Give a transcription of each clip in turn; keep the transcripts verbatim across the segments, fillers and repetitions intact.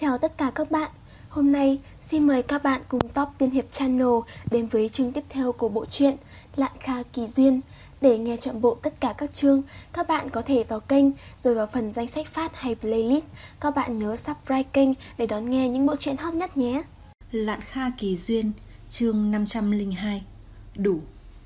Chào tất cả các bạn. Hôm nay xin mời các bạn cùng Top Tiên Hiệp Channel đến với chương tiếp theo của bộ truyện Lạn Kha Kỳ Duyên. Để nghe trọn bộ tất cả các chương, các bạn có thể vào kênh rồi vào phần danh sách phát hay playlist. Các bạn nhớ subscribe kênh để đón nghe những bộ truyện hot nhất nhé. Lạn Kha Kỳ Duyên, chương năm trăm lẻ hai. Đủ.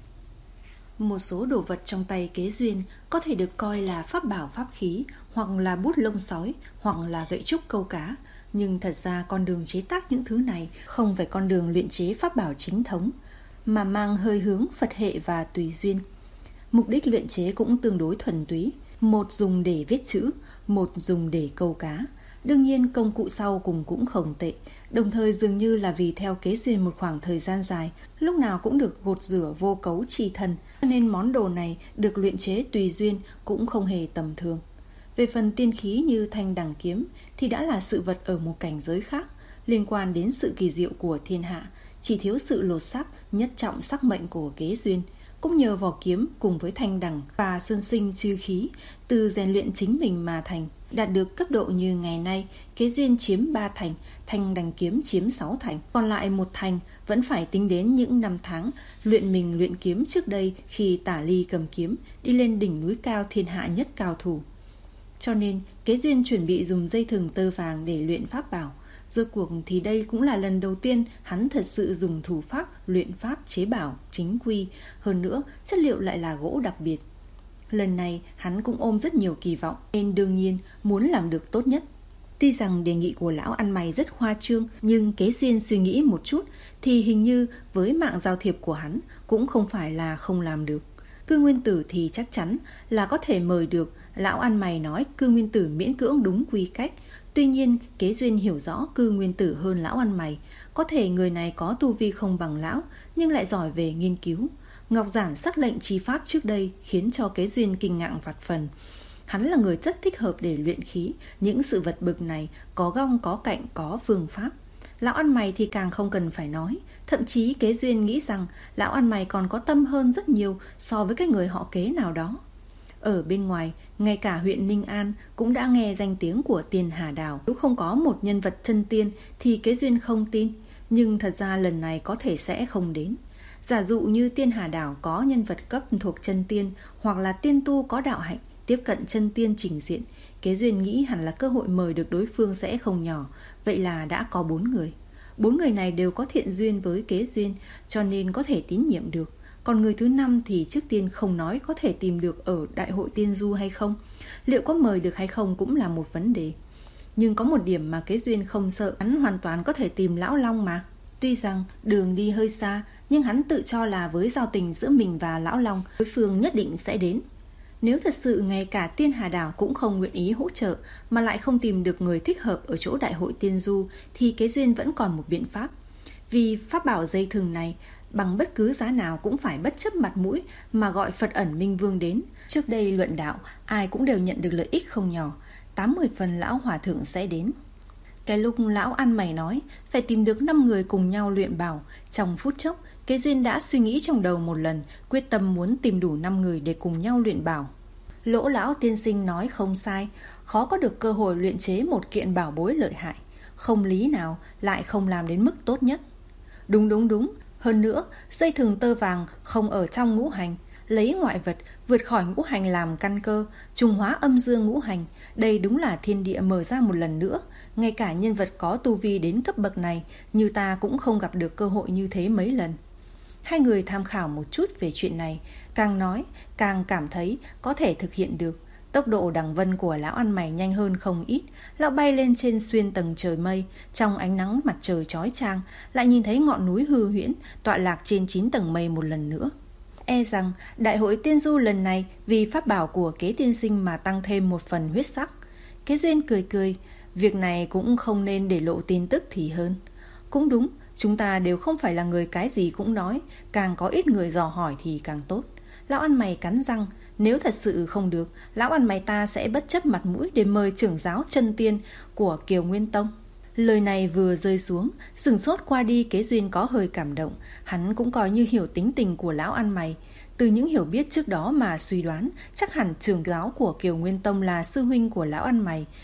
Một số đồ vật trong tay Kế Duyên có thể được coi là pháp bảo pháp khí, hoặc là bút lông sói, hoặc là gậy trúc câu cá. Nhưng thật ra con đường chế tác những thứ này không phải con đường luyện chế pháp bảo chính thống, mà mang hơi hướng Phật hệ và tùy duyên. Mục đích luyện chế cũng tương đối thuần túy, một dùng để viết chữ, một dùng để câu cá. Đương nhiên công cụ sau cùng cũng không tệ, đồng thời dường như là vì theo Kế Duyên một khoảng thời gian dài, lúc nào cũng được gột rửa vô cấu chi thân, nên món đồ này được luyện chế tùy duyên cũng không hề tầm thường. Về phần tiên khí như thanh đằng kiếm thì đã là sự vật ở một cảnh giới khác, liên quan đến sự kỳ diệu của thiên hạ, chỉ thiếu sự lột xác nhất trọng sắc mệnh của Kế Duyên. Cũng nhờ vỏ kiếm cùng với thanh đằng và xuân sinh chư khí từ rèn luyện chính mình mà thành, đạt được cấp độ như ngày nay. Kế Duyên chiếm ba thành, thanh đằng kiếm chiếm sáu thành, còn lại một thành vẫn phải tính đến những năm tháng luyện mình luyện kiếm trước đây khi Tả Ly cầm kiếm đi lên đỉnh núi cao thiên hạ nhất cao thủ. Cho nên Kế Duyên chuẩn bị dùng dây thừng tơ vàng để luyện pháp bảo. Rốt cuộc thì đây cũng là lần đầu tiên hắn thật sự dùng thủ pháp luyện pháp chế bảo chính quy, hơn nữa chất liệu lại là gỗ đặc biệt. Lần này hắn cũng ôm rất nhiều kỳ vọng, nên đương nhiên muốn làm được tốt nhất. Tuy rằng đề nghị của lão ăn mày rất khoa trương, nhưng Kế Duyên suy nghĩ một chút thì hình như với mạng giao thiệp của hắn cũng không phải là không làm được. Cư Nguyên Tử thì chắc chắn là có thể mời được. Lão ăn mày nói Cư Nguyên Tử miễn cưỡng đúng quy cách. Tuy nhiên Kế Duyên hiểu rõ Cư Nguyên Tử hơn lão ăn mày. Có thể người này có tu vi không bằng lão, nhưng lại giỏi về nghiên cứu. Ngọc giản sắc lệnh chi pháp trước đây khiến cho Kế Duyên kinh ngạc vạn phần. Hắn là người rất thích hợp để luyện khí. Những sự vật bực này có gong có cạnh có phương pháp. Lão ăn mày thì càng không cần phải nói. Thậm chí Kế Duyên nghĩ rằng lão ăn mày còn có tâm hơn rất nhiều so với cái người họ Kế nào đó. Ở bên ngoài, ngay cả huyện Ninh An cũng đã nghe danh tiếng của Tiên Hà Đảo. Nếu không có một nhân vật chân tiên thì Kế Duyên không tin. Nhưng thật ra lần này có thể sẽ không đến. Giả dụ như Tiên Hà Đảo có nhân vật cấp thuộc chân tiên, hoặc là tiên tu có đạo hạnh tiếp cận chân tiên trình diện, Kế Duyên nghĩ hẳn là cơ hội mời được đối phương sẽ không nhỏ. Vậy là đã có bốn người. Bốn người này đều có thiện duyên với Kế Duyên, cho nên có thể tín nhiệm được. Còn người thứ năm thì trước tiên không nói có thể tìm được ở Đại hội Tiên Du hay không. Liệu có mời được hay không cũng là một vấn đề. Nhưng có một điểm mà Kế Duyên không sợ, hắn hoàn toàn có thể tìm Lão Long mà. Tuy rằng đường đi hơi xa, nhưng hắn tự cho là với giao tình giữa mình và Lão Long, đối phương nhất định sẽ đến. Nếu thật sự ngay cả Tiên Hà Đảo cũng không nguyện ý hỗ trợ, mà lại không tìm được người thích hợp ở chỗ Đại hội Tiên Du, thì Kế Duyên vẫn còn một biện pháp. Vì pháp bảo dây thừng này bằng bất cứ giá nào cũng phải bất chấp mặt mũi mà gọi Phật ẩn Minh Vương đến. Trước đây luận đạo ai cũng đều nhận được lợi ích không nhỏ. Tám mươi phần lão hòa thượng sẽ đến. Cái lúc lão ăn mày nói phải tìm được năm người cùng nhau luyện bảo, trong phút chốc Kế Duyên đã suy nghĩ trong đầu một lần, quyết tâm muốn tìm đủ năm người để cùng nhau luyện bảo. Lỗ lão tiên sinh nói không sai, khó có được cơ hội luyện chế một kiện bảo bối lợi hại, không lý nào lại không làm đến mức tốt nhất. Đúng đúng đúng. Hơn nữa, dây thừng tơ vàng không ở trong ngũ hành, lấy ngoại vật vượt khỏi ngũ hành làm căn cơ, trùng hóa âm dương ngũ hành. Đây đúng là thiên địa mở ra một lần nữa. Ngay cả nhân vật có tu vi đến cấp bậc này như ta cũng không gặp được cơ hội như thế mấy lần. Hai người tham khảo một chút về chuyện này, càng nói càng cảm thấy có thể thực hiện được. Tốc độ đằng vân của lão ăn mày nhanh hơn không ít. Lão bay lên trên xuyên tầng trời mây, trong ánh nắng mặt trời chói chang, lại nhìn thấy ngọn núi hư huyễn tọa lạc trên chín tầng mây một lần nữa. E rằng Đại hội Tiên Du lần này vì pháp bảo của Kế tiên sinh mà tăng thêm một phần huyết sắc. Kế Duyên cười cười, việc này cũng không nên để lộ tin tức thì hơn. Cũng đúng, chúng ta đều không phải là người cái gì cũng nói, càng có ít người dò hỏi thì càng tốt. Lão ăn mày cắn răng, nếu thật sự không được, lão ăn mày ta sẽ bất chấp mặt mũi để mời trưởng giáo chân tiên của Kiều Nguyên Tông. Lời này vừa rơi xuống, sửng sốt qua đi, Kế Duyên có hơi cảm động. Hắn cũng coi như hiểu tính tình của lão ăn mày. Từ những hiểu biết trước đó mà suy đoán, chắc hẳn trưởng giáo của Kiều Nguyên Tông là sư huynh của lão ăn mày.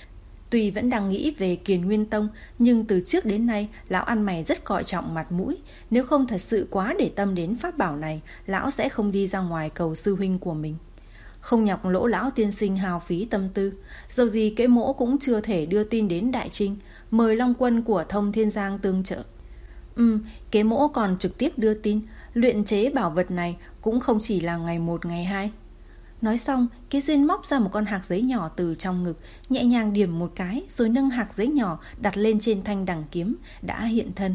Tuy vẫn đang nghĩ về Kiền Nguyên Tông, nhưng từ trước đến nay lão ăn mày rất coi trọng mặt mũi. Nếu không thật sự quá để tâm đến pháp bảo này, lão sẽ không đi ra ngoài cầu sư huynh của mình. Không nhọc lỗ lão tiên sinh hào phí tâm tư. Dầu gì Kế Mỗ cũng chưa thể đưa tin đến Đại Trinh, mời Long Quân của Thông Thiên Giang tương trợ. Ừ, Kế Mỗ còn trực tiếp đưa tin, luyện chế bảo vật này cũng không chỉ là ngày một ngày hai. Nói xong, Kế Duyên móc ra một con hạc giấy nhỏ từ trong ngực, nhẹ nhàng điểm một cái rồi nâng hạc giấy nhỏ đặt lên trên thanh đằng kiếm đã hiện thân.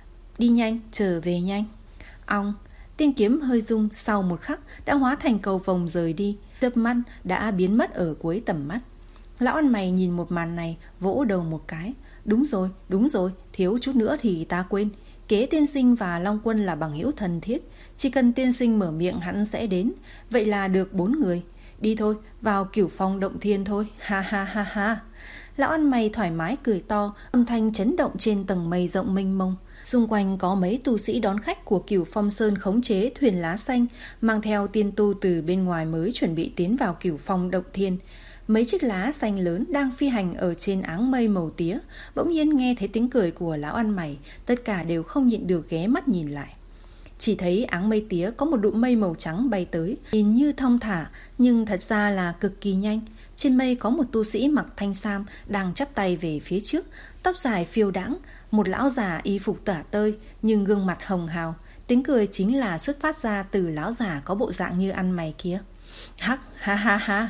Đi nhanh, trở về nhanh. Ong, tiên kiếm hơi rung, sau một khắc đã hóa thành cầu vồng rời đi, chớp mắt đã biến mất ở cuối tầm mắt. Lão ăn mày nhìn một màn này, vỗ đầu một cái. Đúng rồi, đúng rồi, thiếu chút nữa thì ta quên. Kế tiên sinh và Long Quân là bằng hữu thân thiết, chỉ cần tiên sinh mở miệng hắn sẽ đến. Vậy là được bốn người. Đi thôi, vào Cửu Phong Động Thiên thôi. Ha ha ha ha. Lão ăn mày thoải mái cười to, âm thanh chấn động trên tầng mây rộng mênh mông. Xung quanh có mấy tu sĩ đón khách của Cửu Phong Sơn khống chế thuyền lá xanh, mang theo tiên tu từ bên ngoài mới chuẩn bị tiến vào Cửu Phong Động Thiên. Mấy chiếc lá xanh lớn đang phi hành ở trên áng mây màu tía, bỗng nhiên nghe thấy tiếng cười của lão ăn mày, tất cả đều không nhịn được ghé mắt nhìn lại. Chỉ thấy áng mây tía có một đụm mây màu trắng bay tới, nhìn như thong thả nhưng thật ra là cực kỳ nhanh. Trên mây có một tu sĩ mặc thanh sam đang chắp tay về phía trước, tóc dài phiêu đãng, một lão già y phục tả tơi nhưng gương mặt hồng hào. Tiếng cười chính là xuất phát ra từ lão già có bộ dạng như ăn mày kia. Hắc ha ha ha.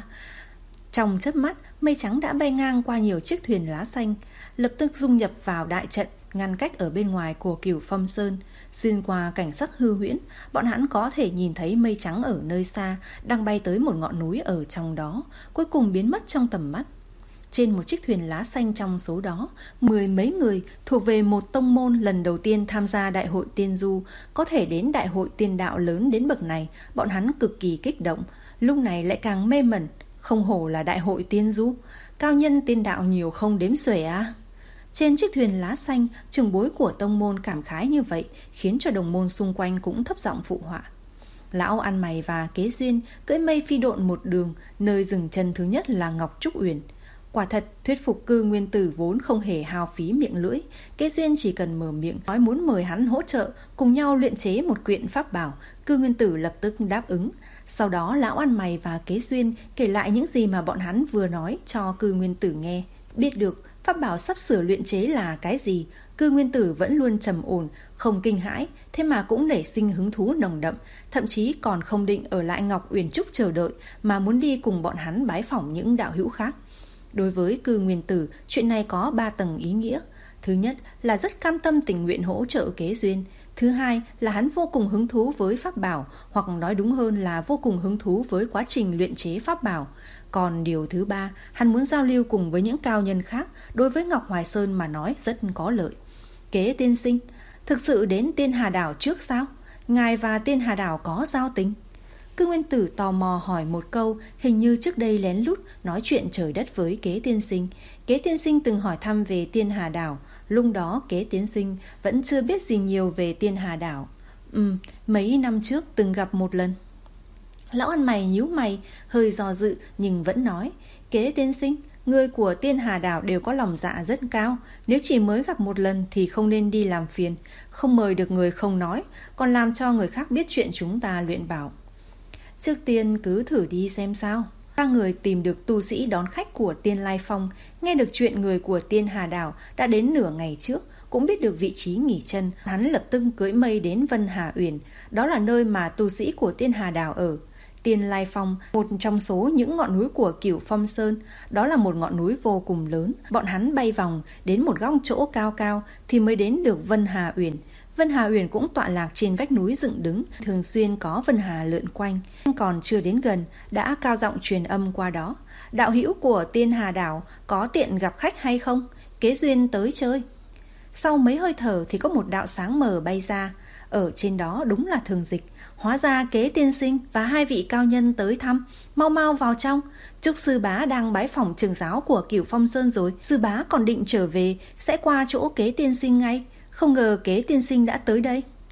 Trong chớp mắt, mây trắng đã bay ngang qua nhiều chiếc thuyền lá xanh, lập tức dung nhập vào đại trận ngăn cách ở bên ngoài của Cửu Phong Sơn. Xuyên qua cảnh sắc hư huyễn, bọn hắn có thể nhìn thấy mây trắng ở nơi xa đang bay tới một ngọn núi ở trong đó, cuối cùng biến mất trong tầm mắt. Trên một chiếc thuyền lá xanh trong số đó, mười mấy người thuộc về một tông môn lần đầu tiên tham gia đại hội tiên du. Có thể đến đại hội tiên đạo lớn đến bậc này, bọn hắn cực kỳ kích động, lúc này lại càng mê mẩn. Không hổ là đại hội tiên du, cao nhân tiên đạo nhiều không đếm xuể à. Trên chiếc thuyền lá xanh, trưởng bối của tông môn cảm khái như vậy, khiến cho đồng môn xung quanh cũng thấp giọng phụ họa. Lão ăn mày và Kế Duyên cưỡi mây phi độn một đường, nơi dừng chân thứ nhất là Ngọc Trúc Uyển. Quả thật, thuyết phục Cư Nguyên Tử vốn không hề hao phí miệng lưỡi. Kế Duyên chỉ cần mở miệng nói muốn mời hắn hỗ trợ, cùng nhau luyện chế một quyển pháp bảo, Cư Nguyên Tử lập tức đáp ứng. Sau đó lão ăn mày và Kế Duyên kể lại những gì mà bọn hắn vừa nói cho Cư Nguyên Tử nghe. Biết được pháp bảo sắp sửa luyện chế là cái gì, Cư Nguyên Tử vẫn luôn trầm ổn, không kinh hãi, thế mà cũng nảy sinh hứng thú nồng đậm, thậm chí còn không định ở lại Ngọc Uyển Trúc chờ đợi, mà muốn đi cùng bọn hắn bái phỏng những đạo hữu khác. Đối với Cư Nguyên Tử, chuyện này có ba tầng ý nghĩa. Thứ nhất là rất cam tâm tình nguyện hỗ trợ Kế Duyên. Thứ hai là hắn vô cùng hứng thú với pháp bảo, hoặc nói đúng hơn là vô cùng hứng thú với quá trình luyện chế pháp bảo. Còn điều thứ ba, hắn muốn giao lưu cùng với những cao nhân khác, đối với Ngọc Hoài Sơn mà nói rất có lợi. Kế tiên sinh, thực sự đến Tiên Hà Đảo trước sao? Ngài và Tiên Hà Đảo có giao tình? Cư Nguyên Tử tò mò hỏi một câu, hình như trước đây lén lút nói chuyện trời đất với Kế tiên sinh. Kế tiên sinh từng hỏi thăm về Tiên Hà Đảo, lúc đó Kế tiên sinh vẫn chưa biết gì nhiều về Tiên Hà Đảo. Ừ, mấy năm trước từng gặp một lần. Lão ăn mày nhíu mày, hơi do dự nhưng vẫn nói, Kế tiên sinh, người của Tiên Hà Đảo đều có lòng dạ rất cao, nếu chỉ mới gặp một lần thì không nên đi làm phiền, không mời được người không nói, còn làm cho người khác biết chuyện chúng ta luyện bảo. Trước tiên cứ thử đi xem sao. Ba người tìm được tu sĩ đón khách của Tiên Lai Phong, nghe được chuyện người của Tiên Hà Đảo đã đến nửa ngày trước, cũng biết được vị trí nghỉ chân. Hắn lập tức cưỡi mây đến Vân Hà Uyển, đó là nơi mà tu sĩ của Tiên Hà Đảo ở. Tiên Lai Phong, một trong số những ngọn núi của Cửu Phong Sơn, đó là một ngọn núi vô cùng lớn. Bọn hắn bay vòng đến một góc chỗ cao cao thì mới đến được Vân Hà Uyển. Vân Hà Uyển cũng tọa lạc trên vách núi dựng đứng, thường xuyên có vân hà lượn quanh. Còn chưa đến gần, đã cao giọng truyền âm qua đó. Đạo hữu của Tiên Hà Đảo có tiện gặp khách hay không? Kế Duyên tới chơi. Sau mấy hơi thở thì có một đạo sáng mờ bay ra. Ở trên đó đúng là Thường Dịch. Hóa ra Kế tiên sinh và hai vị cao nhân tới thăm. Mau mau vào trong. Trúc sư bá đang bái phỏng trường giáo của Cửu Phong Sơn rồi. Sư bá còn định trở về, sẽ qua chỗ Kế tiên sinh ngay. Không ngờ Kế tiên sinh đã tới đây.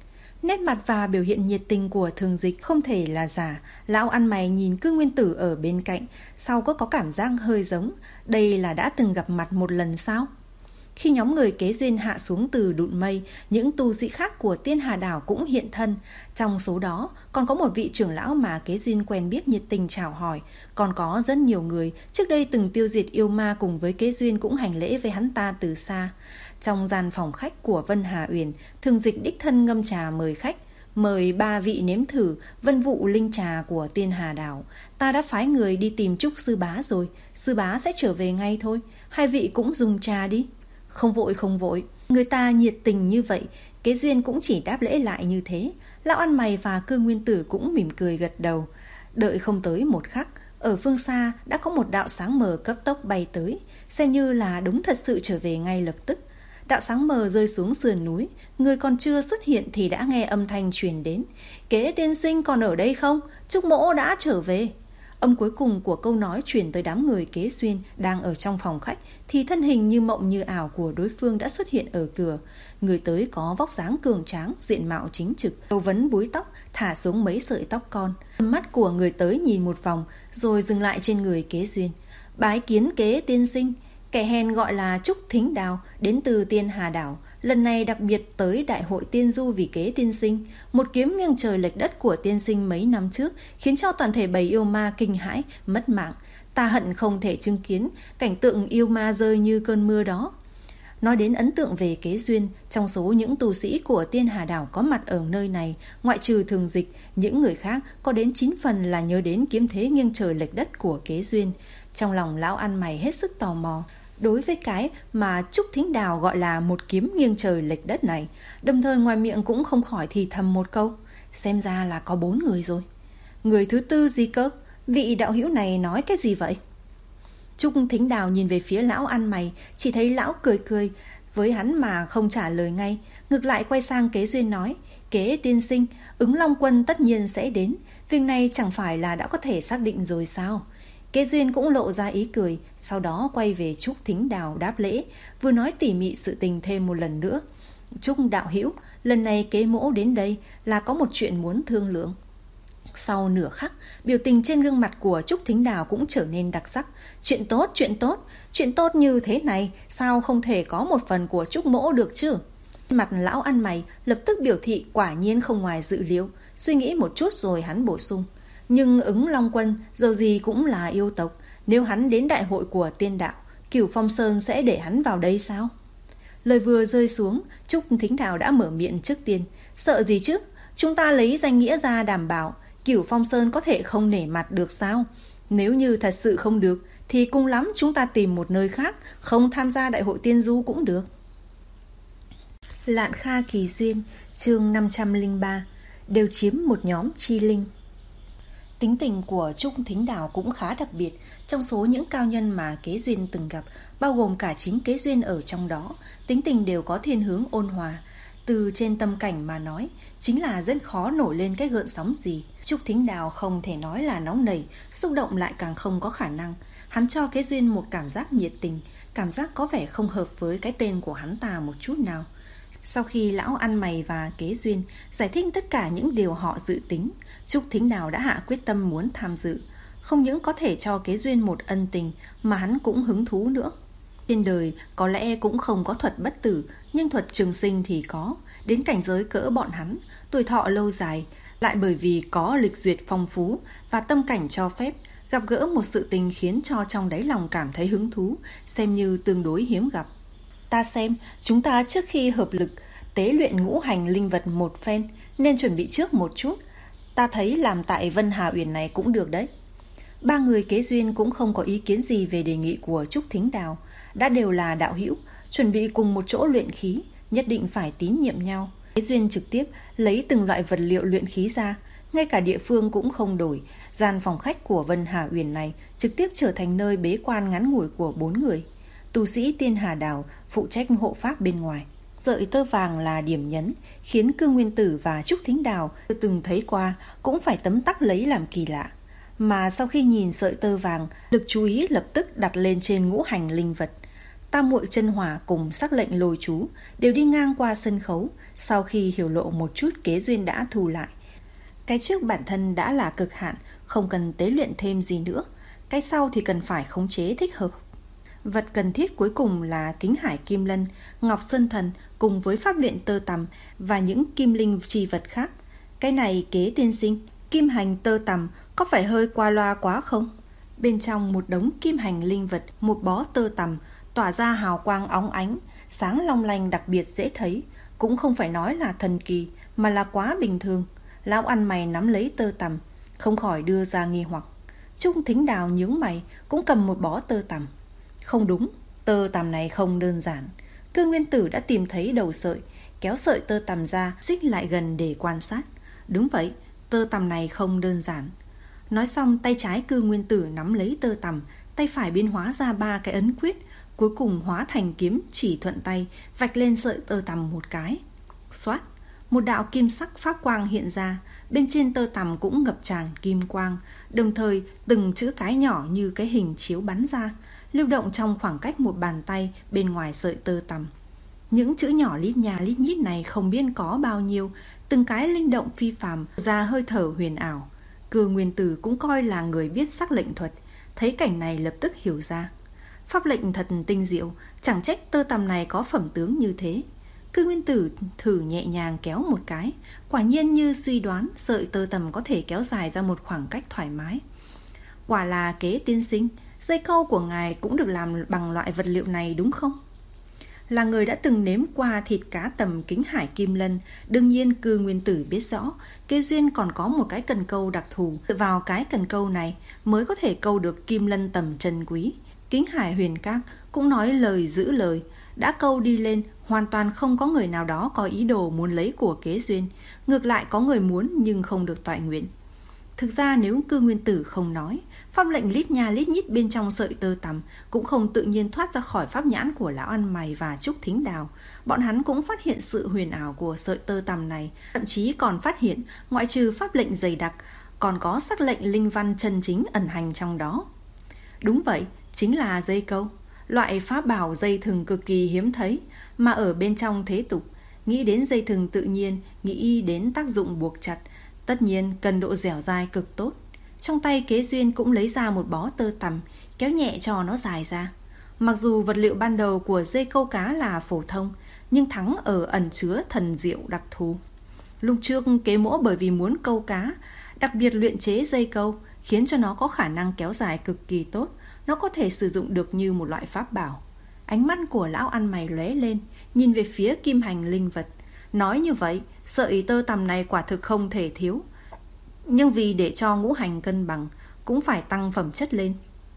Nét mặt và biểu hiện nhiệt tình của Thường Dịch không thể là giả. Lão ăn mày nhìn Cư Nguyên Tử ở bên cạnh, sau có có cảm giác hơi giống. Đây là đã từng gặp mặt một lần sao? Khi nhóm người kế duyên hạ xuống từ đụn mây, những tu sĩ khác của Tiên Hà Đảo cũng hiện thân. Trong số đó còn có một vị trưởng lão mà kế duyên quen biết nhiệt tình chào hỏi. Còn có rất nhiều người trước đây từng tiêu diệt yêu ma cùng với kế duyên cũng hành lễ với hắn ta từ xa. Trong gian phòng khách của Vân Hà Uyển, Thường Dịch đích thân ngâm trà mời khách. Mời ba vị nếm thử vân vụ linh trà của Tiên Hà Đảo. Ta đã phái người đi tìm Trúc sư bá rồi, sư bá sẽ trở về ngay thôi. Hai vị cũng dùng trà đi. Không vội không vội, người ta nhiệt tình như vậy, kế duyên cũng chỉ đáp lễ lại như thế. Lão ăn mày và Cư Nguyên Tử cũng mỉm cười gật đầu. Đợi không tới một khắc, ở phương xa đã có một đạo sáng mờ cấp tốc bay tới, xem như là đúng thật sự trở về ngay lập tức. Đạo sáng mờ rơi xuống sườn núi, người còn chưa xuất hiện thì đã nghe âm thanh truyền đến. Kế tiên sinh còn ở đây không? Trúc mỗ đã trở về. Âm cuối cùng của câu nói truyền tới đám người kế duyên đang ở trong phòng khách, thì thân hình như mộng như ảo của đối phương đã xuất hiện ở cửa. Người tới có vóc dáng cường tráng, diện mạo chính trực, đầu vấn búi tóc, thả xuống mấy sợi tóc con. Mắt của người tới nhìn một vòng, rồi dừng lại trên người kế duyên. Bái kiến kế tiên sinh. Kẻ hèn gọi là Trúc Thính Đào, đến từ Tiên Hà Đảo. Lần này đặc biệt tới đại hội tiên du vì kế tiên sinh. Một kiếm nghiêng trời lệch đất của tiên sinh mấy năm trước khiến cho toàn thể bầy yêu ma kinh hãi, mất mạng. Ta hận không thể chứng kiến cảnh tượng yêu ma rơi như cơn mưa đó. Nói đến ấn tượng về kế duyên, trong số những tu sĩ của Tiên Hà Đảo có mặt ở nơi này, ngoại trừ Thường Dịch, những người khác có đến chín phần là nhớ đến kiếm thế nghiêng trời lệch đất của kế duyên. Trong lòng lão ăn mày hết sức tò mò đối với cái mà Trúc Thính Đào gọi là một kiếm nghiêng trời lệch đất này, đồng thời ngoài miệng cũng không khỏi thì thầm một câu, xem ra là có bốn người rồi. Người thứ tư gì cơ? Vị đạo hữu này nói cái gì vậy? Trúc Thính Đào nhìn về phía lão ăn mày, chỉ thấy lão cười cười với hắn mà không trả lời ngay, ngược lại quay sang kế duyên nói, kế tiên sinh, ứng long quân tất nhiên sẽ đến, việc này chẳng phải là đã có thể xác định rồi sao? Kế duyên cũng lộ ra ý cười, sau đó quay về Trúc Thính Đào đáp lễ, vừa nói tỉ mỉ sự tình thêm một lần nữa. Trúc đạo hữu, lần này kế mỗ đến đây là có một chuyện muốn thương lượng. Sau nửa khắc, biểu tình trên gương mặt của Trúc Thính Đào cũng trở nên đặc sắc. Chuyện tốt, chuyện tốt, chuyện tốt như thế này, sao không thể có một phần của Trúc mỗ được chứ? Mặt lão ăn mày lập tức biểu thị quả nhiên không ngoài dự liệu, suy nghĩ một chút rồi hắn bổ sung. Nhưng ứng long quân dầu gì cũng là yêu tộc, nếu hắn đến đại hội của tiên đạo, Cửu Phong Sơn sẽ để hắn vào đây sao? Lời vừa rơi xuống, Trúc Thính Đào đã mở miệng trước tiên. Sợ gì chứ? Chúng ta lấy danh nghĩa ra đảm bảo Cửu Phong Sơn có thể không nể mặt được sao? Nếu như thật sự không được thì cùng lắm chúng ta tìm một nơi khác, không tham gia đại hội tiên du cũng được. Lạn Kha Kỳ Duyên, chương năm trăm lẻ ba, đều chiếm một nhóm chi linh. Tính tình của Trúc Thính Đào cũng khá đặc biệt. Trong số những cao nhân mà kế duyên từng gặp, bao gồm cả chính kế duyên ở trong đó, tính tình đều có thiên hướng ôn hòa. Từ trên tâm cảnh mà nói, chính là rất khó nổi lên cái gợn sóng gì. Trúc Thính Đào không thể nói là nóng nảy, xúc động lại càng không có khả năng. Hắn cho kế duyên một cảm giác nhiệt tình, cảm giác có vẻ không hợp với cái tên của hắn ta một chút nào. Sau khi lão ăn mày và kế duyên giải thích tất cả những điều họ dự tính, Trúc Thính Đào đã hạ quyết tâm muốn tham dự. Không những có thể cho kế duyên một ân tình mà hắn cũng hứng thú nữa. Trên đời có lẽ cũng không có thuật bất tử, nhưng thuật trường sinh thì có. Đến cảnh giới cỡ bọn hắn, tuổi thọ lâu dài, lại bởi vì có lịch duyệt phong phú và tâm cảnh cho phép, gặp gỡ một sự tình khiến cho trong đáy lòng cảm thấy hứng thú, xem như tương đối hiếm gặp. Ta xem, chúng ta trước khi hợp lực tế luyện ngũ hành linh vật một phen, nên chuẩn bị trước một chút. Ta thấy làm tại Vân Hà Uyển này cũng được đấy. Ba người kế duyên cũng không có ý kiến gì về đề nghị của Trúc Thính Đào. Đã đều là đạo hữu, chuẩn bị cùng một chỗ luyện khí, nhất định phải tín nhiệm nhau. Kế duyên trực tiếp lấy từng loại vật liệu luyện khí ra, ngay cả địa phương cũng không đổi. Gian phòng khách của Vân Hà Uyển này trực tiếp trở thành nơi bế quan ngắn ngủi của bốn người. Tu sĩ Tiên Hà Đảo phụ trách hộ pháp bên ngoài. Sợi tơ vàng là điểm nhấn, khiến Cư Nguyên Tử và Trúc Thính Đào từng thấy qua cũng phải tấm tắc lấy làm kỳ lạ. Mà sau khi nhìn sợi tơ vàng, lực chú ý lập tức đặt lên trên ngũ hành linh vật. Tam muội chân hỏa cùng sắc lệnh lôi chú đều đi ngang qua sân khấu, sau khi hiểu lộ một chút kế duyên đã thu lại. Cái trước bản thân đã là cực hạn, không cần tế luyện thêm gì nữa. Cái sau thì cần phải khống chế thích hợp. Vật cần thiết cuối cùng là Kính Hải Kim Lân, Ngọc Sơn Thần cùng với pháp luyện tơ tằm và những kim linh chi vật khác. Cái này Kế tiên sinh, kim hành tơ tằm có phải hơi qua loa quá không? Bên trong một đống kim hành linh vật, một bó tơ tằm tỏa ra hào quang óng ánh, sáng long lanh đặc biệt dễ thấy. Cũng không phải nói là thần kỳ, mà là quá bình thường. Lão ăn mày nắm lấy tơ tằm, không khỏi đưa ra nghi hoặc. Trung Thính Đào nhướng mày, cũng cầm một bó tơ tằm. Không đúng, tơ tằm này không đơn giản. Cư Nguyên Tử đã tìm thấy đầu sợi, kéo sợi tơ tằm ra, xích lại gần để quan sát. Đúng vậy, tơ tằm này không đơn giản. Nói xong, tay trái Cư Nguyên Tử nắm lấy tơ tằm, tay phải biến hóa ra ba cái ấn quyết, cuối cùng hóa thành kiếm chỉ thuận tay, vạch lên sợi tơ tằm một cái. Xoát, một đạo kim sắc pháp quang hiện ra, bên trên tơ tằm cũng ngập tràn kim quang, đồng thời từng chữ cái nhỏ như cái hình chiếu bắn ra, lưu động trong khoảng cách một bàn tay bên ngoài sợi tơ tằm. Những chữ nhỏ lít nhà lít nhít này không biết có bao nhiêu, từng cái linh động phi phàm, ra hơi thở huyền ảo. Cư Nguyên Tử cũng coi là người biết sắc lệnh thuật, thấy cảnh này lập tức hiểu ra. Pháp lệnh thật tinh diệu, chẳng trách tơ tằm này có phẩm tướng như thế. Cư Nguyên Tử thử nhẹ nhàng kéo một cái, quả nhiên như suy đoán, sợi tơ tằm có thể kéo dài ra một khoảng cách thoải mái. Quả là Kế tiên sinh, dây câu của ngài cũng được làm bằng loại vật liệu này đúng không? Là người đã từng nếm qua thịt cá tầm Kính Hải Kim Lân, đương nhiên Cư Nguyên Tử biết rõ kế duyên còn có một cái cần câu đặc thù. Dựa vào cái cần câu này mới có thể câu được Kim Lân tầm chân quý. Kính Hải Huyền Các cũng nói lời giữ lời, đã câu đi lên, hoàn toàn không có người nào đó có ý đồ muốn lấy của kế duyên, ngược lại có người muốn nhưng không được toại nguyện. Thực ra nếu Cư Nguyên Tử không nói, pháp lệnh lít nha lít nhít bên trong sợi tơ tằm cũng không tự nhiên thoát ra khỏi pháp nhãn của lão ăn mày và Trúc Thính Đào. Bọn hắn cũng phát hiện sự huyền ảo của sợi tơ tằm này, thậm chí còn phát hiện ngoại trừ pháp lệnh dày đặc, còn có sắc lệnh linh văn chân chính ẩn hành trong đó. Đúng vậy, chính là dây câu, loại pháp bảo dây thừng cực kỳ hiếm thấy, mà ở bên trong thế tục, nghĩ đến dây thừng tự nhiên, nghĩ đến tác dụng buộc chặt, tất nhiên cần độ dẻo dai cực tốt. Trong tay kế duyên cũng lấy ra một bó tơ tằm, kéo nhẹ cho nó dài ra. Mặc dù vật liệu ban đầu của dây câu cá là phổ thông, nhưng thắng ở ẩn chứa thần diệu đặc thù. Lúc trước kế mỗ bởi vì muốn câu cá, đặc biệt luyện chế dây câu, khiến cho nó có khả năng kéo dài cực kỳ tốt. Nó có thể sử dụng được như một loại pháp bảo. Ánh mắt của lão ăn mày lóe lên, nhìn về phía kim hành linh vật. Nói như vậy, sợi tơ tằm này quả thực không thể thiếu. Nhưng vì để cho ngũ hành cân bằng, cũng phải tăng phẩm chất lên.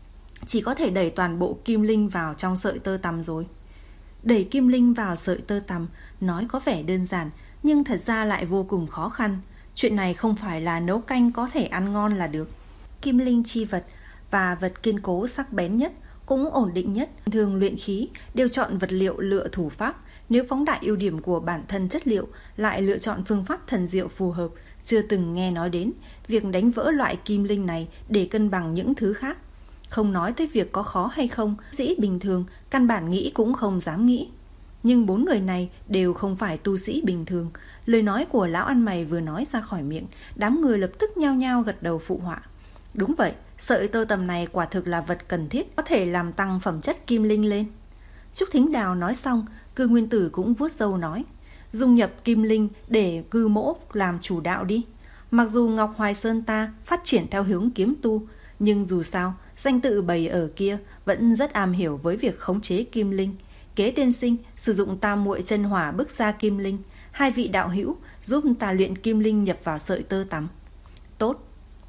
Chỉ có thể đẩy toàn bộ kim linh vào trong sợi tơ tằm rồi. Đẩy kim linh vào sợi tơ tằm, nói có vẻ đơn giản, nhưng thật ra lại vô cùng khó khăn. Chuyện này không phải là nấu canh có thể ăn ngon là được. Kim linh chi vật và vật kiên cố sắc bén nhất, cũng ổn định nhất, thường luyện khí đều chọn vật liệu lựa thủ pháp. Nếu phóng đại ưu điểm của bản thân chất liệu, lại lựa chọn phương pháp thần diệu phù hợp. Chưa từng nghe nói đến việc đánh vỡ loại kim linh này để cân bằng những thứ khác. Không nói tới việc có khó hay không, sĩ bình thường căn bản nghĩ cũng không dám nghĩ. Nhưng bốn người này đều không phải tu sĩ bình thường. Lời nói của lão ăn mày vừa nói ra khỏi miệng, đám người lập tức nhao nhao gật đầu phụ họa. Đúng vậy, sợi tơ tằm này quả thực là vật cần thiết, có thể làm tăng phẩm chất kim linh lên. Trúc Thính Đào nói xong, Cư Nguyên Tử cũng vuốt râu nói, dung nhập kim linh để Cư mỗ làm chủ đạo đi. Mặc dù Ngọc Hoài Sơn ta phát triển theo hướng kiếm tu, nhưng dù sao danh tự bày ở kia vẫn rất am hiểu với việc khống chế kim linh. Kế tiên sinh sử dụng tam muội chân hỏa bức ra kim linh, hai vị đạo hữu giúp ta luyện kim linh nhập vào sợi tơ tằm. Tốt,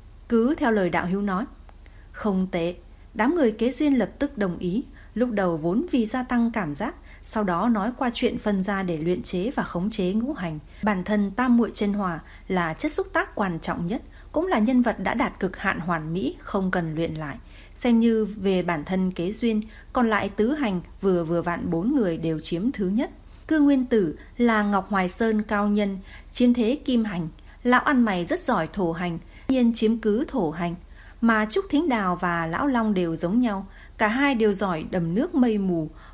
cứ theo lời đạo hữu nói. Không tệ. Đám người kế duyên lập tức đồng ý. Lúc đầu vốn vì gia tăng cảm giác, sau đó nói qua chuyện phân ra để luyện chế và khống chế ngũ hành. Bản thân tam muội chân hỏa là chất xúc tác quan trọng nhất, cũng là nhân vật đã đạt cực hạn hoàn mỹ, không cần luyện lại. Xem như về bản thân kế duyên, còn lại tứ hành vừa vừa vạn bốn người đều chiếm thứ nhất. Cư Nguyên Tử là Ngọc Hoài Sơn cao nhân, chiếm thế kim hành. Lão ăn mày rất giỏi thổ hành, nhiên chiếm cứ thổ hành. Mà Trúc Thính Đào và Lão Long đều giống nhau, cả hai đều giỏi đầm nước mây mù,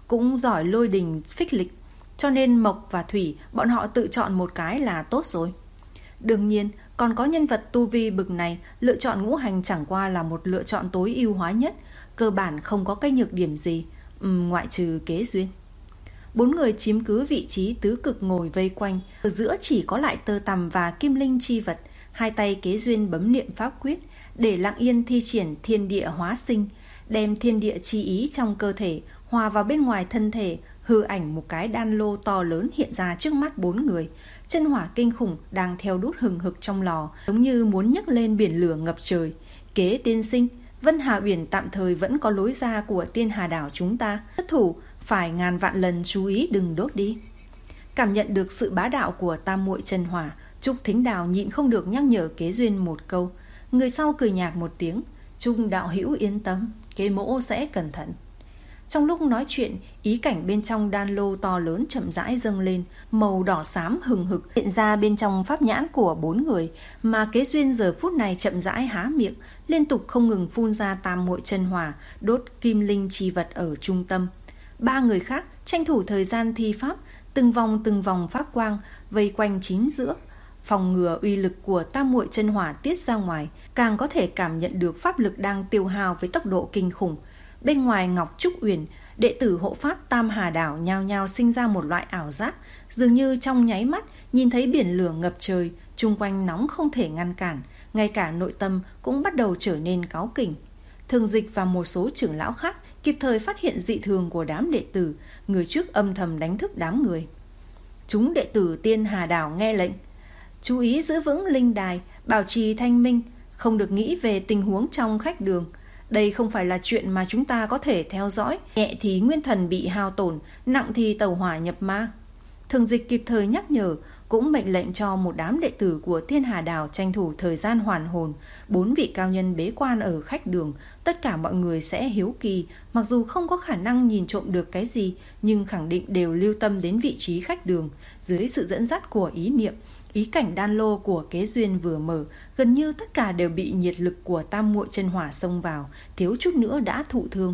cũng giỏi lôi đình phích lịch, cho nên mộc và thủy bọn họ tự chọn một cái là tốt rồi. Đương nhiên, còn có nhân vật tu vi bực này, lựa chọn ngũ hành chẳng qua là một lựa chọn tối ưu hóa nhất, cơ bản không có cái nhược điểm gì, uhm, ngoại trừ kế duyên. Bốn người chiếm cứ vị trí tứ cực ngồi vây quanh, ở giữa chỉ có lại Tơ Tằm và Kim Linh chi vật, hai tay kế duyên bấm niệm pháp quyết, để lặng yên thi triển thiên địa hóa sinh, đem thiên địa chi ý trong cơ thể hòa vào bên ngoài thân thể, hư ảnh một cái đan lô to lớn hiện ra trước mắt bốn người. Chân hỏa kinh khủng đang theo đốt hừng hực trong lò, giống như muốn nhấc lên biển lửa ngập trời. Kế tiên sinh, Vân Hà Uyển tạm thời vẫn có lối ra của Tiên Hà đảo chúng ta, thất thủ phải ngàn vạn lần chú ý đừng đốt đi. Cảm nhận được sự bá đạo của tam muội chân hỏa, Trúc Thính Đào nhịn không được nhắc nhở kế duyên một câu. Người sau cười nhạt một tiếng, Trung đạo hữu yên tâm, kế mỗ sẽ cẩn thận. Trong lúc nói chuyện, ý cảnh bên trong đan lô to lớn chậm rãi dâng lên, màu đỏ xám hừng hực hiện ra bên trong pháp nhãn của bốn người, mà kế duyên giờ phút này chậm rãi há miệng, liên tục không ngừng phun ra tam muội chân hỏa, đốt kim linh chi vật ở trung tâm. Ba người khác tranh thủ thời gian thi pháp, từng vòng từng vòng pháp quang vây quanh chính giữa, phòng ngừa uy lực của tam muội chân hỏa tiết ra ngoài, càng có thể cảm nhận được pháp lực đang tiêu hao với tốc độ kinh khủng. Bên ngoài Ngọc Trúc Uyển, đệ tử hộ pháp Tam Hà đảo nhao nhao sinh ra một loại ảo giác, dường như trong nháy mắt nhìn thấy biển lửa ngập trời, chung quanh nóng không thể ngăn cản, ngay cả nội tâm cũng bắt đầu trở nên cáu kỉnh. Thường Dịch và một số trưởng lão khác kịp thời phát hiện dị thường của đám đệ tử, người trước âm thầm đánh thức đám người. Chúng đệ tử Tiên Hà đảo nghe lệnh, chú ý giữ vững linh đài, bảo trì thanh minh, không được nghĩ về tình huống trong khách đường. Đây không phải là chuyện mà chúng ta có thể theo dõi, nhẹ thì nguyên thần bị hao tổn, nặng thì tẩu hỏa nhập ma. Thường Dịch kịp thời nhắc nhở, cũng mệnh lệnh cho một đám đệ tử của Thiên Hà đảo tranh thủ thời gian hoàn hồn. Bốn vị cao nhân bế quan ở khách đường, tất cả mọi người sẽ hiếu kỳ, mặc dù không có khả năng nhìn trộm được cái gì, nhưng khẳng định đều lưu tâm đến vị trí khách đường. Dưới sự dẫn dắt của ý niệm, ý cảnh đan lô của kế duyên vừa mở, gần như tất cả đều bị nhiệt lực của tam muội chân hỏa xông vào, thiếu chút nữa đã thụ thương.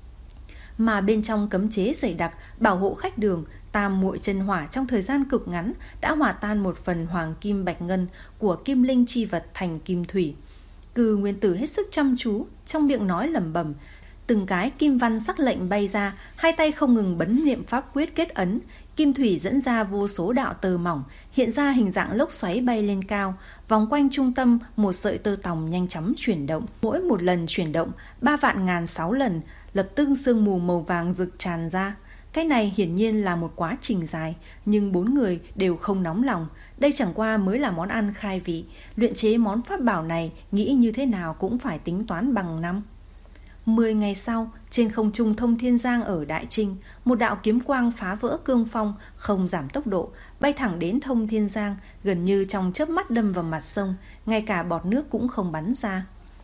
Mà bên trong cấm chế dày đặc bảo hộ khách đường, tam muội chân hỏa trong thời gian cực ngắn đã hòa tan một phần hoàng kim bạch ngân của kim linh chi vật thành kim thủy. Cừ Nguyên Tử hết sức chăm chú, trong miệng nói lẩm bẩm, từng cái kim văn sắc lệnh bay ra, hai tay không ngừng bấm niệm pháp quyết kết ấn, kim thủy dẫn ra vô số đạo tơ mỏng, hiện ra hình dạng lốc xoáy bay lên cao, vòng quanh trung tâm một sợi tơ tòng nhanh chóng chuyển động, mỗi một lần chuyển động ba vạn ngàn sáu lần, lập tức sương mù màu vàng rực tràn ra. Cái này hiển nhiên là một quá trình dài, nhưng bốn người đều không nóng lòng, đây chẳng qua mới là món ăn khai vị, luyện chế món pháp bảo này nghĩ như thế nào cũng phải tính toán bằng năm. Mười ngày sau, trên không trung Thông Thiên Giang ở Đại Trinh, một đạo kiếm quang phá vỡ cương phong, không giảm tốc độ, bay thẳng đến Thông Thiên Giang, gần như trong chớp mắt đâm vào mặt sông, ngay cả bọt nước cũng không bắn ra.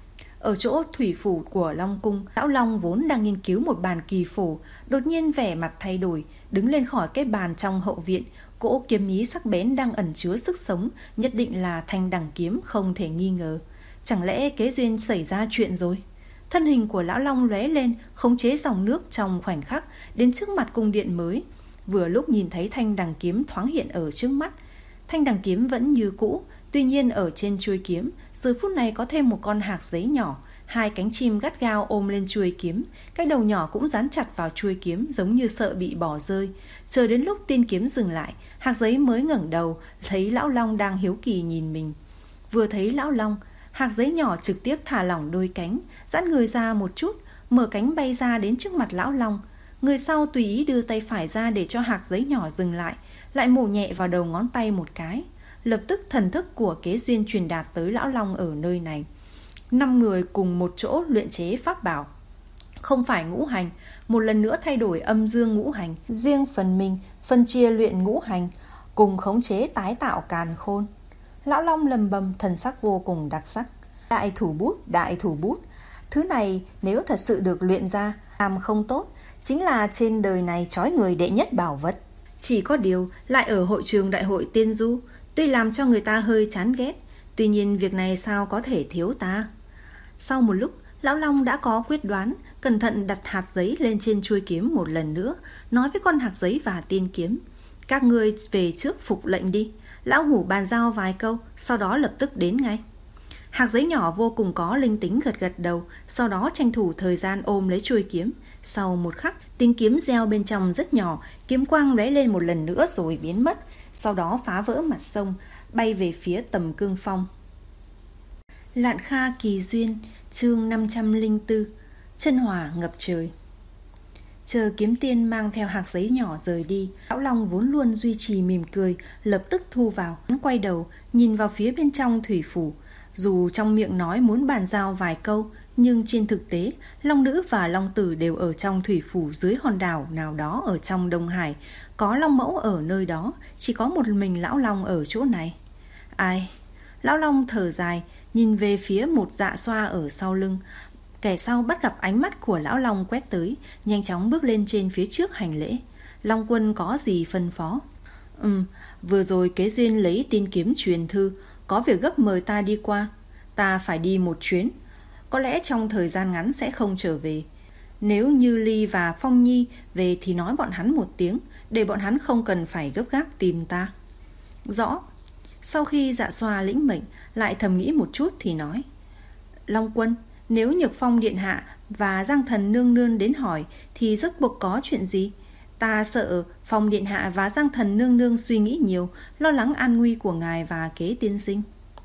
Ở chỗ thủy phủ của Long Cung, Lão Long vốn đang nghiên cứu một bàn kỳ phổ, đột nhiên vẻ mặt thay đổi, đứng lên khỏi cái bàn trong hậu viện, cỗ kiếm ý sắc bén đang ẩn chứa sức sống, nhất định là thanh đằng kiếm không thể nghi ngờ. Chẳng lẽ kế duyên xảy ra chuyện rồi? Thân hình của Lão Long lóe lên, khống chế dòng nước trong khoảnh khắc, đến trước mặt cung điện mới. Vừa lúc nhìn thấy thanh đằng kiếm thoáng hiện ở trước mắt. Thanh đằng kiếm vẫn như cũ, tuy nhiên ở trên chuôi kiếm, giờ phút này có thêm một con hạc giấy nhỏ, hai cánh chim gắt gao ôm lên chuôi kiếm, cái đầu nhỏ cũng dán chặt vào chuôi kiếm giống như sợ bị bỏ rơi. Chờ đến lúc tiên kiếm dừng lại, hạc giấy mới ngẩng đầu, thấy Lão Long đang hiếu kỳ nhìn mình. Vừa thấy Lão Long, hạc giấy nhỏ trực tiếp thả lỏng đôi cánh, giãn người ra một chút, mở cánh bay ra đến trước mặt Lão Long. Người sau tùy ý đưa tay phải ra để cho hạc giấy nhỏ dừng lại, lại mổ nhẹ vào đầu ngón tay một cái. Lập tức thần thức của kế duyên truyền đạt tới Lão Long ở nơi này. Năm người cùng một chỗ luyện chế pháp bảo, không phải ngũ hành, một lần nữa thay đổi âm dương ngũ hành, riêng phần mình phân chia luyện ngũ hành, cùng khống chế tái tạo càn khôn. Lão Long lầm bầm, thần sắc vô cùng đặc sắc. Đại thủ bút, đại thủ bút, thứ này nếu thật sự được luyện ra, làm không tốt, chính là trên đời này trói người đệ nhất bảo vật. Chỉ có điều lại ở hội trường đại hội tiên du, tuy làm cho người ta hơi chán ghét, tuy nhiên việc này sao có thể thiếu ta. Sau một lúc, Lão Long đã có quyết đoán, cẩn thận đặt hạt giấy lên trên chuôi kiếm một lần nữa, nói với con hạt giấy và tiên kiếm: các ngươi về trước phục lệnh đi, lão hủ bàn giao vài câu, sau đó lập tức đến ngay. Hạt giấy nhỏ vô cùng có linh tính gật gật đầu, sau đó tranh thủ thời gian ôm lấy chuôi kiếm. Sau một khắc, tiếng kiếm reo bên trong rất nhỏ, kiếm quang lóe lên một lần nữa rồi biến mất, sau đó phá vỡ mặt sông, bay về phía Tầm Cương Phong. Lạn Kha Kỳ Duyên, chương năm trăm lẻ bốn, chân hỏa ngập trời. Chờ kiếm tiên mang theo hạt giấy nhỏ rời đi, lão long vốn luôn duy trì mỉm cười lập tức thu vào. Hắn quay đầu nhìn vào phía bên trong thủy phủ. Dù trong miệng nói muốn bàn giao vài câu, nhưng trên thực tế long nữ và long tử đều ở trong thủy phủ dưới hòn đảo nào đó ở trong Đông Hải. Có long mẫu ở nơi đó, chỉ có một mình lão long ở chỗ này. Ai? Lão long thở dài, nhìn về phía một dạ xoa ở sau lưng. Kẻ sau bắt gặp ánh mắt của lão long quét tới, nhanh chóng bước lên trên phía trước hành lễ. Long quân có gì phân phó? Ừm, vừa rồi Kế Duyên lấy tin kiếm truyền thư, có việc gấp mời ta đi qua. Ta phải đi một chuyến, có lẽ trong thời gian ngắn sẽ không trở về. Nếu Như Ly và Phong Nhi về thì nói bọn hắn một tiếng, để bọn hắn không cần phải gấp gáp tìm ta. Rõ. Sau khi dạ xoa lĩnh mệnh, lại thầm nghĩ một chút thì nói: Long quân, nếu Nhược Phong điện hạ và Giang Thần nương nương đến hỏi thì rốt cuộc có chuyện gì? Ta sợ Phong điện hạ và Giang Thần nương nương suy nghĩ nhiều, lo lắng an nguy của ngài và Kế tiên sinh.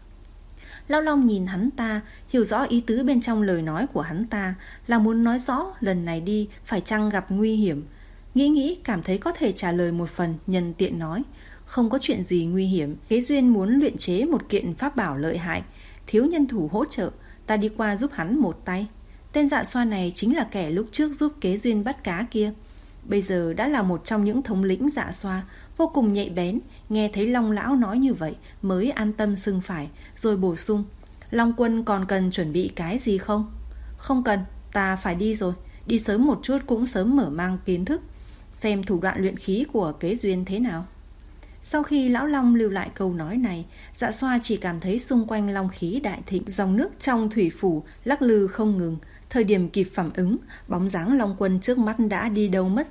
Lão long nhìn hắn ta, hiểu rõ ý tứ bên trong lời nói của hắn ta là muốn nói rõ lần này đi phải chăng gặp nguy hiểm. Nghĩ nghĩ cảm thấy có thể trả lời một phần, nhân tiện nói: không có chuyện gì nguy hiểm. Kế Duyên muốn luyện chế một kiện pháp bảo lợi hại, thiếu nhân thủ hỗ trợ, ta đi qua giúp hắn một tay. Tên dạ xoa này chính là kẻ lúc trước giúp Kế Duyên bắt cá kia, bây giờ đã là một trong những thống lĩnh dạ xoa, vô cùng nhạy bén. Nghe thấy Long lão nói như vậy mới an tâm xưng phải, rồi bổ sung: Long quân còn cần chuẩn bị cái gì không? Không cần, ta phải đi rồi. Đi sớm một chút cũng sớm mở mang kiến thức, xem thủ đoạn luyện khí của Kế Duyên thế nào. Sau khi lão long lưu lại câu nói này, dạ xoa chỉ cảm thấy xung quanh long khí đại thịnh, dòng nước trong thủy phủ lắc lư không ngừng. Thời điểm kịp phản ứng, bóng dáng long quân trước mắt đã đi đâu mất.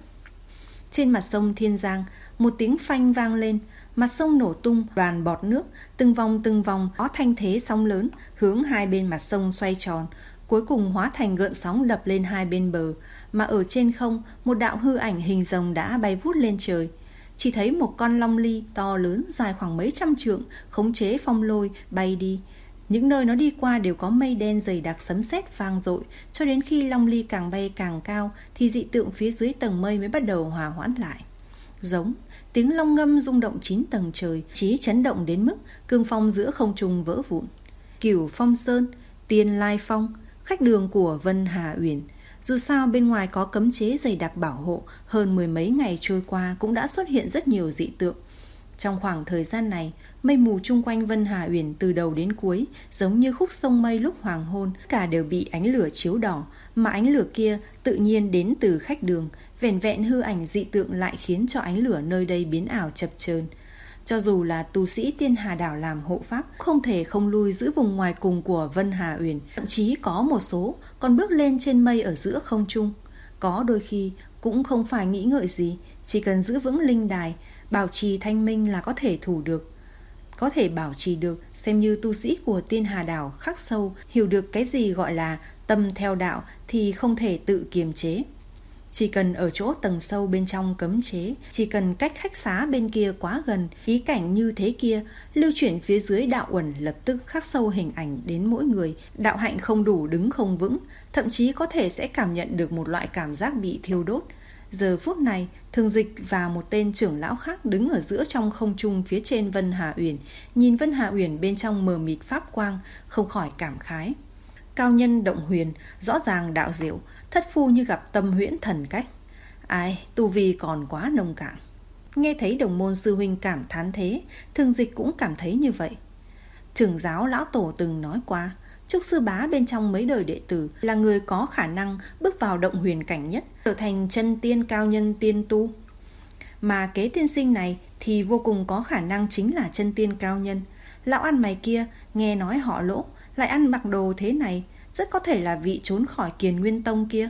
Trên mặt sông Thiên Giang, một tiếng phanh vang lên, mặt sông nổ tung đoàn bọt nước, từng vòng từng vòng có thanh thế sóng lớn hướng hai bên mặt sông xoay tròn, cuối cùng hóa thành gợn sóng đập lên hai bên bờ. Mà ở trên không, một đạo hư ảnh hình rồng đã bay vút lên trời. Chỉ thấy một con long ly to lớn dài khoảng mấy trăm trượng khống chế phong lôi bay đi. Những nơi nó đi qua đều có mây đen dày đặc, sấm sét vang dội, cho đến khi long ly càng bay càng cao thì dị tượng phía dưới tầng mây mới bắt đầu hòa hoãn lại. Giống tiếng long ngâm rung động chín tầng trời, chí chấn động đến mức cương phong giữa không trung vỡ vụn. Cửu Phong Sơn, Tiên Lai Phong, khách đường của Vân Hà Uyển. Dù sao bên ngoài có cấm chế dày đặc bảo hộ, hơn mười mấy ngày trôi qua cũng đã xuất hiện rất nhiều dị tượng. Trong khoảng thời gian này, mây mù chung quanh Vân Hà Uyển từ đầu đến cuối giống như khúc sông mây lúc hoàng hôn, cả đều bị ánh lửa chiếu đỏ, mà ánh lửa kia tự nhiên đến từ khách đường. Vẻn vẹn hư ảnh dị tượng lại khiến cho ánh lửa nơi đây biến ảo chập chờn. Cho dù là tu sĩ Tiên Hà Đảo làm hộ pháp, không thể không lui giữ vùng ngoài cùng của Vân Hà Uyển, thậm chí có một số còn bước lên trên mây ở giữa không trung. Có đôi khi cũng không phải nghĩ ngợi gì, chỉ cần giữ vững linh đài, bảo trì thanh minh là có thể thủ được. Có thể bảo trì được, xem như tu sĩ của Tiên Hà Đảo khắc sâu, hiểu được cái gì gọi là tâm theo đạo thì không thể tự kiềm chế. Chỉ cần ở chỗ tầng sâu bên trong cấm chế, chỉ cần cách khách xá bên kia quá gần, ý cảnh như thế kia, lưu chuyển phía dưới đạo uẩn lập tức khắc sâu hình ảnh đến mỗi người. Đạo hạnh không đủ đứng không vững, thậm chí có thể sẽ cảm nhận được một loại cảm giác bị thiêu đốt. Giờ phút này, Thường Dịch và một tên trưởng lão khác đứng ở giữa trong không trung phía trên Vân Hà Uyển, nhìn Vân Hà Uyển bên trong mờ mịt pháp quang, không khỏi cảm khái. Cao nhân động huyền, rõ ràng đạo diệu, thất phu như gặp tâm huyễn thần cách. Ai, tu vi còn quá nông cạn. Nghe thấy đồng môn sư huynh cảm thán thế, Thường Dịch cũng cảm thấy như vậy. Trưởng giáo lão tổ từng nói qua, Trúc sư bá bên trong mấy đời đệ tử là người có khả năng bước vào động huyền cảnh nhất, trở thành chân tiên cao nhân tiên tu. Mà Kế tiên sinh này thì vô cùng có khả năng chính là chân tiên cao nhân. Lão ăn mày kia, nghe nói họ Lỗ, lại ăn mặc đồ thế này, rất có thể là vị trốn khỏi Kiền Nguyên Tông kia.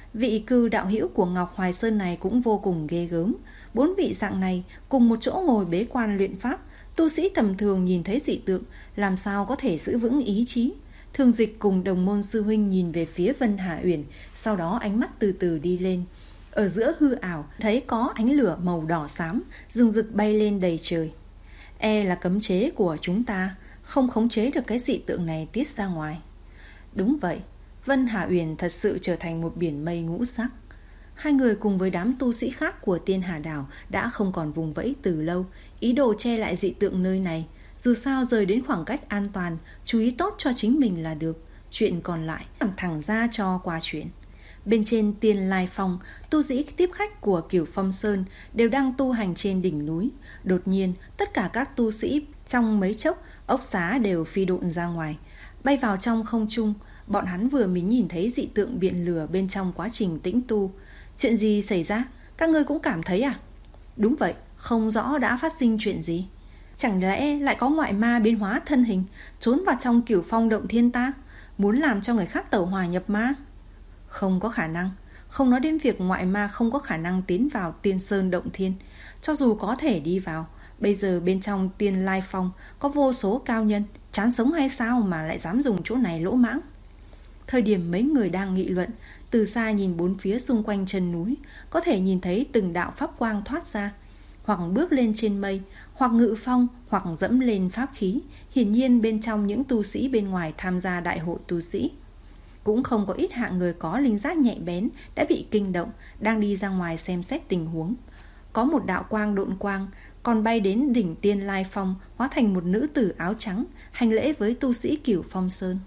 Vị cư đạo hữu của Ngọc Hoài Sơn này cũng vô cùng ghê gớm. Bốn vị dạng này cùng một chỗ ngồi bế quan luyện pháp, tu sĩ tầm thường nhìn thấy dị tượng làm sao có thể giữ vững ý chí. Thường Dịch cùng đồng môn sư huynh nhìn về phía Vân Hà Uyển, sau đó ánh mắt từ từ đi lên. Ở giữa hư ảo thấy có ánh lửa màu đỏ xám rừng rực bay lên đầy trời. E là cấm chế của chúng ta không khống chế được cái dị tượng này tiết ra ngoài. Đúng vậy, Vân Hà Uyển thật sự trở thành một biển mây ngũ sắc. Hai người cùng với đám tu sĩ khác của Tiên Hà Đảo đã không còn vùng vẫy từ lâu, ý đồ che lại dị tượng nơi này. Dù sao rời đến khoảng cách an toàn, chú ý tốt cho chính mình là được. Chuyện còn lại làm thẳng ra cho qua chuyện. Bên trên Tiên Lai Phong, tu sĩ tiếp khách của Cửu Phong Sơn đều đang tu hành trên đỉnh núi. Đột nhiên, tất cả các tu sĩ trong mấy chốc, ốc xá đều phi độn ra ngoài, bay vào trong không trung. Bọn hắn vừa mới nhìn thấy dị tượng biển lửa bên trong quá trình tĩnh tu. Chuyện gì xảy ra? Các ngươi cũng cảm thấy à? Đúng vậy, không rõ đã phát sinh chuyện gì. Chẳng lẽ lại có ngoại ma biến hóa thân hình, trốn vào trong Cửu Phong động thiên ta, muốn làm cho người khác tẩu hỏa nhập ma? Không có khả năng. Không nói đến việc ngoại ma không có khả năng tiến vào Tiên Sơn động thiên. Cho dù có thể đi vào, bây giờ bên trong Tiên Lai Phong có vô số cao nhân, chán sống hay sao mà lại dám dùng chỗ này lỗ mãng. Thời điểm mấy người đang nghị luận, từ xa nhìn bốn phía xung quanh chân núi, có thể nhìn thấy từng đạo pháp quang thoát ra, hoặc bước lên trên mây, hoặc ngự phong, hoặc dẫm lên pháp khí. Hiển nhiên bên trong những tu sĩ bên ngoài tham gia đại hội tu sĩ. Cũng không có ít hạng người có linh giác nhạy bén đã bị kinh động, đang đi ra ngoài xem xét tình huống. Có một đạo quang độn quang còn bay đến đỉnh Tiên Lai Phong, hóa thành một nữ tử áo trắng, hành lễ với tu sĩ Cửu Phong Sơn.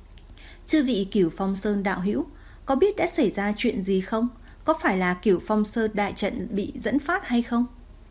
Chư vị Cửu Phong Sơn đạo hữu, có biết đã xảy ra chuyện gì không? Có phải là Cửu Phong Sơn đại trận bị dẫn phát hay không?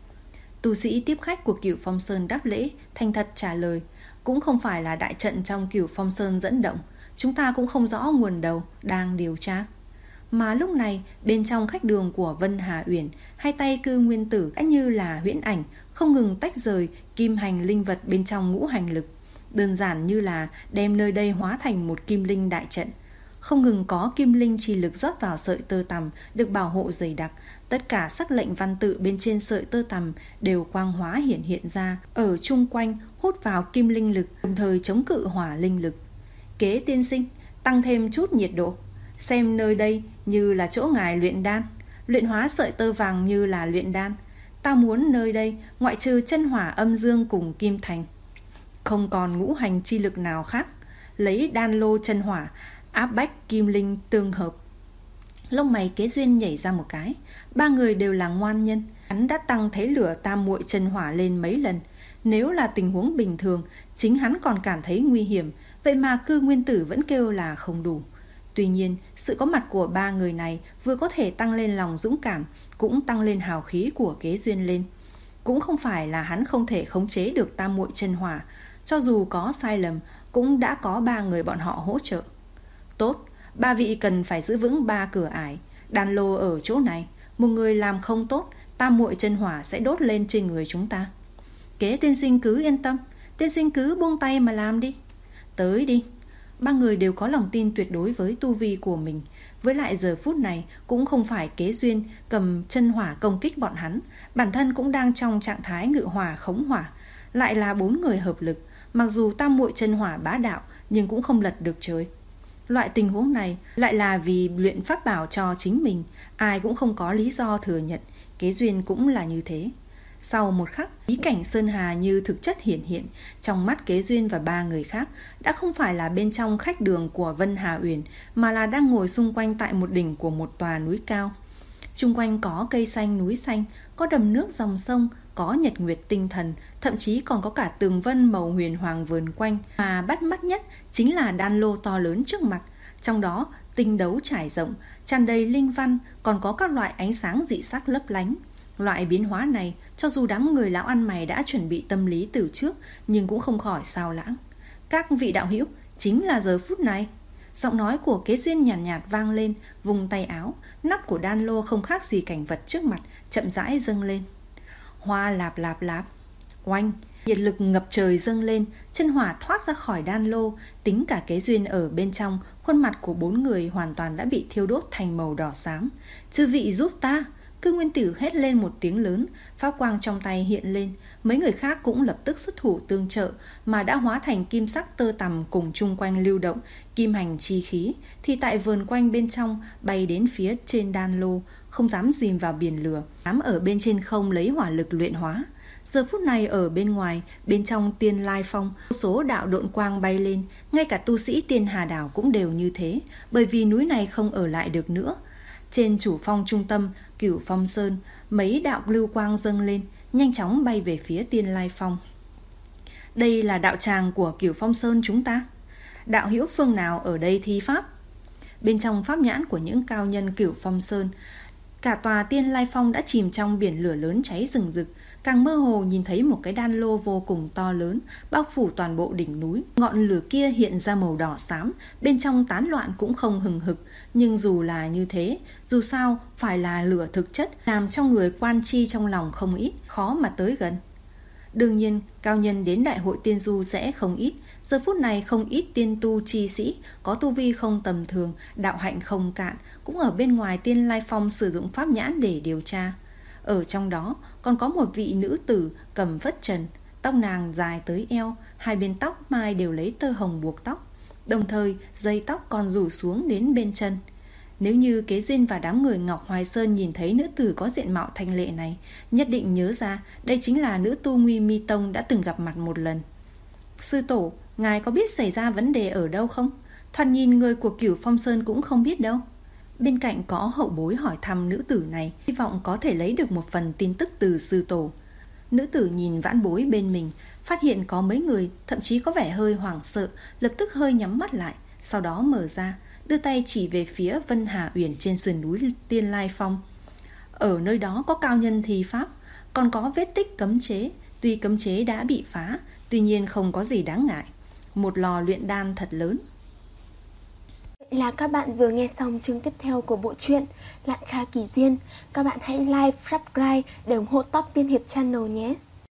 Tu sĩ tiếp khách của Cửu Phong Sơn đáp lễ, thành thật trả lời. Cũng không phải là đại trận trong Cửu Phong Sơn dẫn động, chúng ta cũng không rõ nguồn đầu, đang điều tra. Mà lúc này, bên trong khách đường của Vân Hà Uyển, hai tay cư nguyên tử đã như là huyễn ảnh, không ngừng tách rời kim hành linh vật bên trong ngũ hành lực. Đơn giản như là đem nơi đây hóa thành một kim linh đại trận. Không ngừng có kim linh chi lực rót vào sợi tơ tằm, được bảo hộ dày đặc. Tất cả sắc lệnh văn tự bên trên sợi tơ tằm đều quang hóa hiển hiện ra, ở chung quanh hút vào kim linh lực, đồng thời chống cự hỏa linh lực. Kế tiên sinh, tăng thêm chút nhiệt độ. Xem nơi đây như là chỗ ngài luyện đan, luyện hóa sợi tơ vàng như là luyện đan. Ta muốn nơi đây ngoại trừ chân hỏa âm dương cùng kim thành, không còn ngũ hành chi lực nào khác. Lấy đan lô chân hỏa áp bách kim linh tương hợp. Lông mày Kế Duyên nhảy ra một cái. Ba người đều là ngoan nhân. Hắn đã tăng thế lửa tam muội chân hỏa lên mấy lần. Nếu là tình huống bình thường, chính hắn còn cảm thấy nguy hiểm, vậy mà cư nguyên tử vẫn kêu là không đủ. Tuy nhiên, sự có mặt của ba người này vừa có thể tăng lên lòng dũng cảm, cũng tăng lên hào khí của Kế Duyên lên. Cũng không phải là hắn không thể khống chế được tam muội chân hỏa, cho dù có sai lầm, cũng đã có ba người bọn họ hỗ trợ. Tốt, ba vị cần phải giữ vững ba cửa ải. Đan lô ở chỗ này, một người làm không tốt, tam muội chân hỏa sẽ đốt lên trên người chúng ta. Kế tiên sinh cứ yên tâm, tiên sinh cứ buông tay mà làm đi. Tới đi. Ba người đều có lòng tin tuyệt đối với tu vi của mình. Với lại giờ phút này cũng không phải Kế Duyên cầm chân hỏa công kích bọn hắn, bản thân cũng đang trong trạng thái ngự hỏa khống hỏa. Lại là bốn người hợp lực, mặc dù tam muội chân hỏa bá đạo nhưng cũng không lật được trời. Loại tình huống này lại là vì luyện pháp bảo cho chính mình, ai cũng không có lý do thừa nhận. Kế Duyên cũng là như thế. Sau một khắc, ý cảnh Sơn Hà như thực chất hiển hiện trong mắt Kế Duyên và ba người khác, đã không phải là bên trong khách đường của Vân Hà Uyển, mà là đang ngồi xung quanh tại một đỉnh của một tòa núi cao. Chung quanh có cây xanh núi xanh, có đầm nước dòng sông, có nhật nguyệt tinh thần, thậm chí còn có cả tường vân màu huyền hoàng vờn quanh. Mà bắt mắt nhất chính là đan lô to lớn trước mặt, trong đó tinh đấu trải rộng, tràn đầy linh văn, còn có các loại ánh sáng dị sắc lấp lánh. Loại biến hóa này, cho dù đám người lão ăn mày đã chuẩn bị tâm lý từ trước, nhưng cũng không khỏi sao lãng. Các vị đạo hữu, chính là giờ phút này. Giọng nói của Kế Duyên nhàn nhạt, nhạt vang lên, vùng tay áo, nắp của đan lô không khác gì cảnh vật trước mặt, chậm rãi dâng lên. Hoa lạp lạp lạp, oanh, Nhiệt lực ngập trời dâng lên, chân hỏa thoát ra khỏi đan lô, tính cả Kế Duyên ở bên trong, khuôn mặt của bốn người hoàn toàn đã bị thiêu đốt thành màu đỏ xám. Chư vị giúp ta! Cư Nguyên Tử hét lên một tiếng lớn, pháp quang trong tay hiện lên. Mấy người khác cũng lập tức xuất thủ tương trợ, mà đã hóa thành kim sắc tơ tằm cùng chung quanh lưu động, kim hành chi khí, thì tại vườn quanh bên trong bay đến phía trên đan lô, không dám dìm vào biển lửa, dám ở bên trên không lấy hỏa lực luyện hóa. Giờ phút này ở bên ngoài, bên trong Tiên Lai Phong, một số đạo độn quang bay lên, ngay cả tu sĩ Tiên Hà Đảo cũng đều như thế, bởi vì núi này không ở lại được nữa. Trên chủ phong trung tâm, Cửu Phong Sơn, mấy đạo lưu quang dâng lên, nhanh chóng bay về phía Tiên Lai Phong. Đây là đạo tràng của Cửu Phong Sơn chúng ta. Đạo hữu phương nào ở đây thi pháp? Bên trong pháp nhãn của những cao nhân Cửu Phong Sơn, cả tòa Tiên Lai Phong đã chìm trong biển lửa lớn cháy rừng rực. Càng mơ hồ nhìn thấy một cái đan lô vô cùng to lớn, bao phủ toàn bộ đỉnh núi. Ngọn lửa kia hiện ra màu đỏ xám, bên trong tán loạn cũng không hừng hực. Nhưng dù là như thế, dù sao phải là lửa thực chất, làm cho người quan chi trong lòng không ít, khó mà tới gần. Đương nhiên, cao nhân đến đại hội tiên du sẽ không ít. Giờ phút này không ít tiên tu chi sĩ, có tu vi không tầm thường, đạo hạnh không cạn, cũng ở bên ngoài Tiên Lai Phong sử dụng pháp nhãn để điều tra. Ở trong đó còn có một vị nữ tử cầm phất trần, tóc nàng dài tới eo, hai bên tóc mai đều lấy tơ hồng buộc tóc, đồng thời dây tóc còn rủ xuống đến bên chân. Nếu như Kế Duyên và đám người Ngọc Hoài Sơn nhìn thấy nữ tử có diện mạo thanh lệ này, nhất định nhớ ra đây chính là nữ tu Nguy Mi Tông đã từng gặp mặt một lần. Sư tổ, ngài có biết xảy ra vấn đề ở đâu không? Thoạt nhìn người của Cửu Phong Sơn cũng không biết đâu. Bên cạnh có hậu bối hỏi thăm nữ tử này, hy vọng có thể lấy được một phần tin tức từ sư tổ. Nữ tử nhìn vãn bối bên mình, phát hiện có mấy người, thậm chí có vẻ hơi hoảng sợ, lập tức hơi nhắm mắt lại, sau đó mở ra, đưa tay chỉ về phía Vân Hà Uyển trên sườn núi Tiên Lai Phong. Ở nơi đó có cao nhân thi pháp, còn có vết tích cấm chế. Tuy cấm chế đã bị phá, tuy nhiên không có gì đáng ngại. Một lò luyện đan thật lớn. Vậy là các bạn vừa nghe xong chương tiếp theo của bộ truyện Lạn Kha Kỳ Duyên. Các bạn hãy like, subscribe để ủng hộ Top Tiên Hiệp Channel nhé.